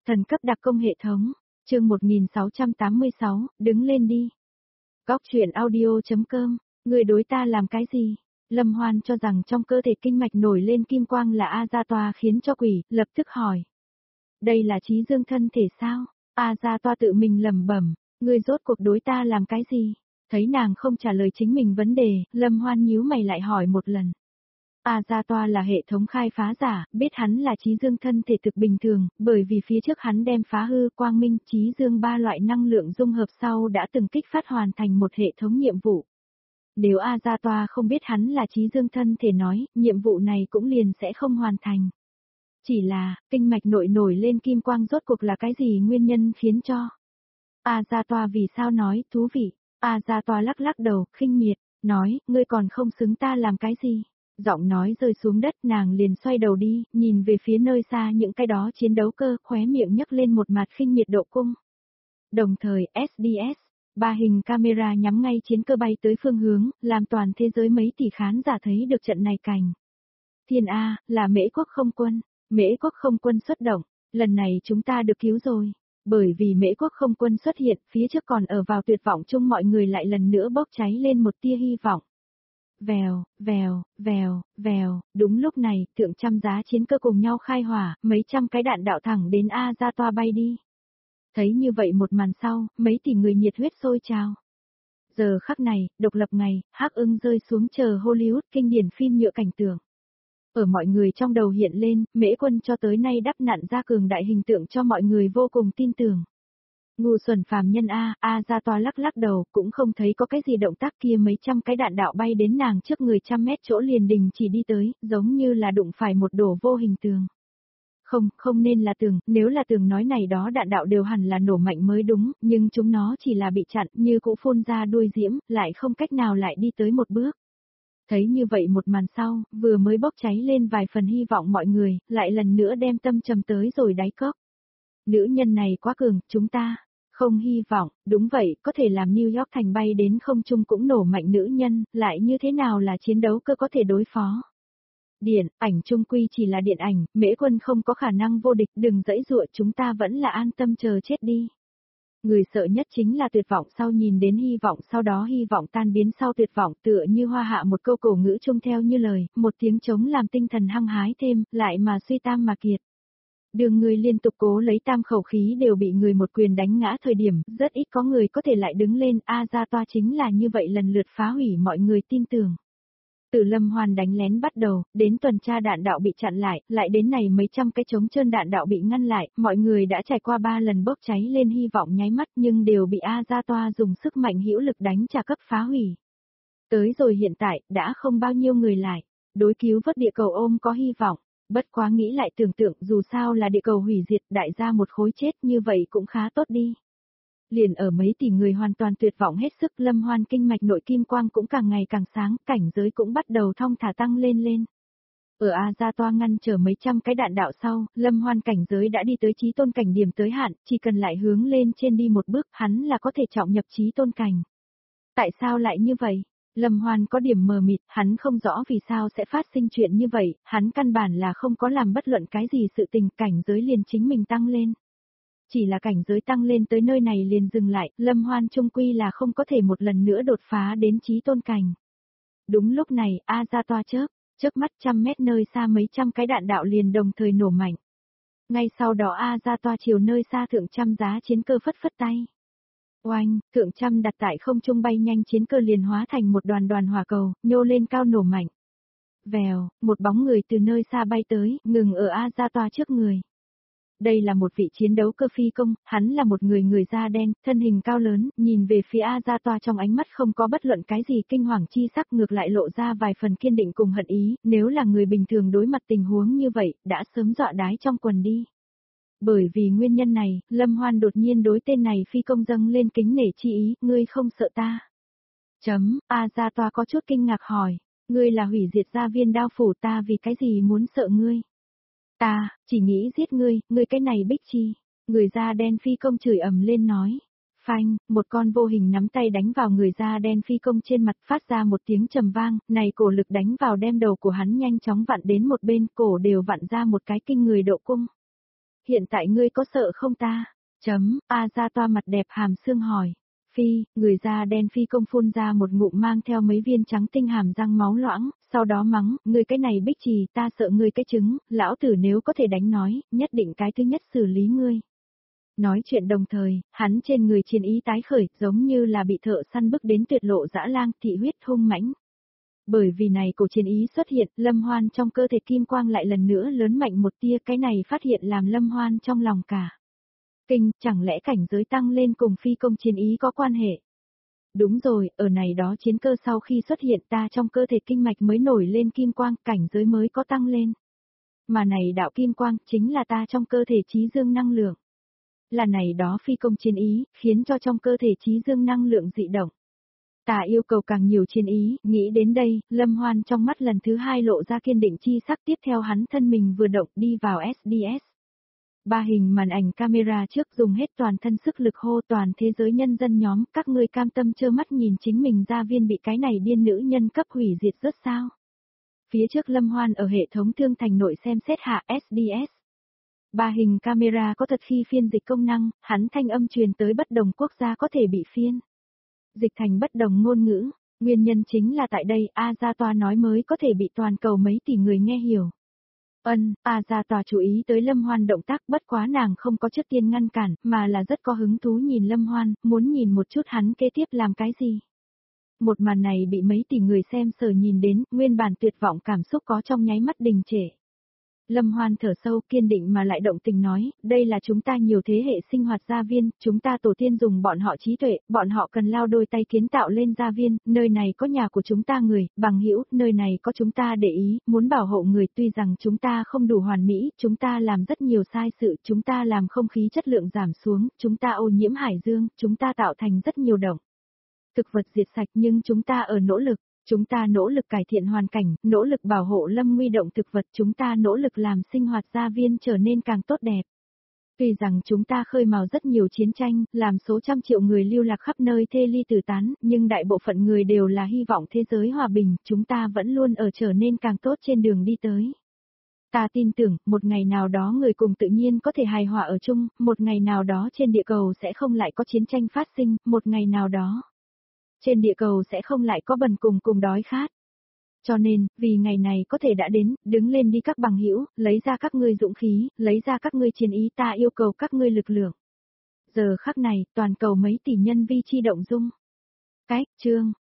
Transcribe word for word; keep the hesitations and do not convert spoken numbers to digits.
Thần cấp đặc công hệ thống, chương một nghìn sáu trăm tám mươi sáu, đứng lên đi. Góc truyện audio.com, người đối ta làm cái gì? Lâm Hoan cho rằng trong cơ thể kinh mạch nổi lên kim quang là A Gia Toa khiến cho quỷ, lập tức hỏi. Đây là trí dương thân thể sao? A Gia Toa tự mình lẩm bẩm, người rốt cuộc đối ta làm cái gì? Thấy nàng không trả lời chính mình vấn đề, Lâm Hoan nhíu mày lại hỏi một lần. A Gia Toa là hệ thống khai phá giả, biết hắn là trí dương thân thể thực bình thường, bởi vì phía trước hắn đem phá hư quang minh trí dương ba loại năng lượng dung hợp sau đã từng kích phát hoàn thành một hệ thống nhiệm vụ. Nếu A Gia Toa không biết hắn là trí dương thân thể nói, nhiệm vụ này cũng liền sẽ không hoàn thành. Chỉ là, kinh mạch nội nổi lên kim quang rốt cuộc là cái gì nguyên nhân khiến cho A Gia Toa vì sao nói, thú vị. A Gia Toa lắc lắc đầu, khinh miệt, nói, ngươi còn không xứng ta làm cái gì. Giọng nói rơi xuống đất nàng liền xoay đầu đi, nhìn về phía nơi xa những cái đó chiến đấu cơ, khóe miệng nhấc lên một mặt khinh miệt độ cung. Đồng thời, ét đê ét, ba hình camera nhắm ngay chiến cơ bay tới phương hướng, làm toàn thế giới mấy tỷ khán giả thấy được trận này cảnh. Thiên A, là Mễ quốc không quân, Mễ quốc không quân xuất động, lần này chúng ta được cứu rồi. Bởi vì Mễ quốc không quân xuất hiện, phía trước còn ở vào tuyệt vọng chung mọi người lại lần nữa bốc cháy lên một tia hy vọng. Vèo, vèo, vèo, vèo, đúng lúc này, thượng trăm giá chiến cơ cùng nhau khai hỏa, mấy trăm cái đạn đạo thẳng đến A Gia Toa bay đi. Thấy như vậy một màn sau, mấy tỷ người nhiệt huyết sôi trào. Giờ khắc này, độc lập ngày, Hắc Ưng rơi xuống chờ Hollywood kinh điển phim nhựa cảnh tượng. Ở mọi người trong đầu hiện lên, Mễ quân cho tới nay đắp nặn ra cường đại hình tượng cho mọi người vô cùng tin tưởng. Ngu xuẩn phàm nhân A, A Gia Toa lắc lắc đầu, cũng không thấy có cái gì động tác kia mấy trăm cái đạn đạo bay đến nàng trước người trăm mét chỗ liền đình chỉ đi tới, giống như là đụng phải một đổ vô hình tường. Không, không nên là tường, nếu là tường nói này đó đạn đạo đều hẳn là nổ mạnh mới đúng, nhưng chúng nó chỉ là bị chặn như cũ phun ra đuôi diễm, lại không cách nào lại đi tới một bước. Thấy như vậy một màn sau, vừa mới bốc cháy lên vài phần hy vọng mọi người, lại lần nữa đem tâm trầm tới rồi đáy cốc. Nữ nhân này quá cường, chúng ta không hy vọng, đúng vậy, có thể làm New York thành bay đến không trung cũng nổ mạnh nữ nhân, lại như thế nào là chiến đấu cơ có thể đối phó. Điện, ảnh trung quy chỉ là điện ảnh, Mễ quân không có khả năng vô địch, đừng dãy dụa, chúng ta vẫn là an tâm chờ chết đi. Người sợ nhất chính là tuyệt vọng sau nhìn đến hy vọng, sau đó hy vọng tan biến sau tuyệt vọng, tựa như Hoa Hạ một câu cổ ngữ chung theo như lời, một tiếng trống làm tinh thần hăng hái thêm, lại mà suy tam mà kiệt. Đường người liên tục cố lấy tam khẩu khí đều bị người một quyền đánh ngã thời điểm, rất ít có người có thể lại đứng lên, A Gia Toa chính là như vậy lần lượt phá hủy mọi người tin tưởng. Từ Lâm Hoan đánh lén bắt đầu, đến tuần tra đạn đạo bị chặn lại, lại đến này mấy trăm cái trống trơn đạn đạo bị ngăn lại, mọi người đã trải qua ba lần bốc cháy lên hy vọng nháy mắt nhưng đều bị A Gia Toa dùng sức mạnh hữu lực đánh trả cấp phá hủy. Tới rồi hiện tại, đã không bao nhiêu người lại, đối cứu vớt địa cầu ôm có hy vọng. Bất quá nghĩ lại tưởng tượng dù sao là địa cầu hủy diệt đại gia một khối chết như vậy cũng khá tốt đi. Liền ở mấy tỷ người hoàn toàn tuyệt vọng hết sức Lâm Hoan kinh mạch nội kim quang cũng càng ngày càng sáng, cảnh giới cũng bắt đầu thong thả tăng lên lên. Ở A Gia Toa ngăn chờ mấy trăm cái đạn đạo sau, Lâm Hoan cảnh giới đã đi tới chí tôn cảnh điểm tới hạn, chỉ cần lại hướng lên trên đi một bước hắn là có thể trọng nhập chí tôn cảnh. Tại sao lại như vậy? Lâm Hoan có điểm mờ mịt, hắn không rõ vì sao sẽ phát sinh chuyện như vậy, hắn căn bản là không có làm bất luận cái gì sự tình cảnh giới liền chính mình tăng lên. Chỉ là cảnh giới tăng lên tới nơi này liền dừng lại, Lâm Hoan trung quy là không có thể một lần nữa đột phá đến chí tôn cảnh. Đúng lúc này, A Gia Toa chớp, chớp mắt trăm mét nơi xa mấy trăm cái đạn đạo liền đồng thời nổ mạnh. Ngay sau đó A Gia Toa chiều nơi xa thượng trăm giá chiến cơ phất phất tay. Oanh, thượng trăm đặt tại không trung bay nhanh chiến cơ liền hóa thành một đoàn đoàn hỏa cầu, nhô lên cao nổ mạnh. Vèo, một bóng người từ nơi xa bay tới, ngừng ở A Gia Toa trước người. Đây là một vị chiến đấu cơ phi công, hắn là một người người da đen, thân hình cao lớn, nhìn về phía A Gia Toa trong ánh mắt không có bất luận cái gì kinh hoàng chi sắc ngược lại lộ ra vài phần kiên định cùng hận ý, nếu là người bình thường đối mặt tình huống như vậy, đã sớm dọa đái trong quần đi. Bởi vì nguyên nhân này, Lâm Hoan đột nhiên đối tên này phi công dâng lên kính nể chi ý, ngươi không sợ ta. Chấm, A Gia Toa có chút kinh ngạc hỏi, ngươi là hủy diệt gia viên đao phủ ta vì cái gì muốn sợ ngươi? Ta, chỉ nghĩ giết ngươi, ngươi cái này bích chi. Người da đen phi công chửi ầm lên nói. Phanh, một con vô hình nắm tay đánh vào người da đen phi công trên mặt phát ra một tiếng trầm vang, này cổ lực đánh vào đem đầu của hắn nhanh chóng vặn đến một bên, cổ đều vặn ra một cái kinh người độ cung. Hiện tại ngươi có sợ không ta? Chấm, A Gia Toa mặt đẹp hàm xương hỏi. Phi, người da đen phi công phun ra một ngụm mang theo mấy viên trắng tinh hàm răng máu loãng, sau đó mắng, ngươi cái này bích trì, ta sợ ngươi cái trứng, lão tử nếu có thể đánh nói, nhất định cái thứ nhất xử lý ngươi. Nói chuyện đồng thời, hắn trên người chiến ý tái khởi, giống như là bị thợ săn bức đến tuyệt lộ dã lang, thị huyết hung mãnh. Bởi vì này cổ chiến ý xuất hiện, Lâm Hoan trong cơ thể kim quang lại lần nữa lớn mạnh một tia, cái này phát hiện làm Lâm Hoan trong lòng cả. Kinh, chẳng lẽ cảnh giới tăng lên cùng phi công chiến ý có quan hệ? Đúng rồi, ở này đó chiến cơ sau khi xuất hiện ta trong cơ thể kinh mạch mới nổi lên kim quang, cảnh giới mới có tăng lên. Mà này đạo kim quang, chính là ta trong cơ thể trí dương năng lượng. Là này đó phi công chiến ý, khiến cho trong cơ thể trí dương năng lượng dị động. Ta yêu cầu càng nhiều chiến ý, nghĩ đến đây, Lâm Hoan trong mắt lần thứ hai lộ ra kiên định chi sắc, tiếp theo hắn thân mình vừa động đi vào ét đê ét. Ba hình màn ảnh camera trước dùng hết toàn thân sức lực hô toàn thế giới nhân dân nhóm, các ngươi cam tâm trơ mắt nhìn chính mình gia viên bị cái này điên nữ nhân cấp hủy diệt rất sao. Phía trước Lâm Hoan ở hệ thống thương thành nội xem xét hạ ét đê ét. Ba hình camera có thật khi phiên dịch công năng, hắn thanh âm truyền tới bất đồng quốc gia có thể bị phiên dịch thành bất đồng ngôn ngữ, nguyên nhân chính là tại đây A Gia Toa nói mới có thể bị toàn cầu mấy tỷ người nghe hiểu. Ân, A Gia Toa chú ý tới Lâm Hoan động tác, bất quá nàng không có trước tiên ngăn cản, mà là rất có hứng thú nhìn Lâm Hoan, muốn nhìn một chút hắn kế tiếp làm cái gì. Một màn này bị mấy tỷ người xem sờ nhìn đến, nguyên bản tuyệt vọng cảm xúc có trong nháy mắt đình trệ. Lâm Hoan thở sâu kiên định mà lại động tình nói, đây là chúng ta nhiều thế hệ sinh hoạt gia viên, chúng ta tổ tiên dùng bọn họ trí tuệ, bọn họ cần lao đôi tay kiến tạo lên gia viên, nơi này có nhà của chúng ta người, bằng hữu, nơi này có chúng ta để ý, muốn bảo hộ người, tuy rằng chúng ta không đủ hoàn mỹ, chúng ta làm rất nhiều sai sự, chúng ta làm không khí chất lượng giảm xuống, chúng ta ô nhiễm hải dương, chúng ta tạo thành rất nhiều động thực vật diệt sạch nhưng chúng ta ở nỗ lực. Chúng ta nỗ lực cải thiện hoàn cảnh, nỗ lực bảo hộ lâm nguy động thực vật, chúng ta nỗ lực làm sinh hoạt gia viên trở nên càng tốt đẹp. Tuy rằng chúng ta khơi mào rất nhiều chiến tranh, làm số trăm triệu người lưu lạc khắp nơi thê ly tử tán, nhưng đại bộ phận người đều là hy vọng thế giới hòa bình, chúng ta vẫn luôn ở trở nên càng tốt trên đường đi tới. Ta tin tưởng, một ngày nào đó người cùng tự nhiên có thể hài hòa ở chung, một ngày nào đó trên địa cầu sẽ không lại có chiến tranh phát sinh, một ngày nào đó trên địa cầu sẽ không lại có bần cùng cùng đói khát. Cho nên, vì ngày này có thể đã đến, đứng lên đi các bằng hữu, lấy ra các ngươi dũng khí, lấy ra các ngươi chiến ý, ta yêu cầu các ngươi lực lượng. Giờ khắc này, toàn cầu mấy tỷ nhân vi chi động dung. Cái, chương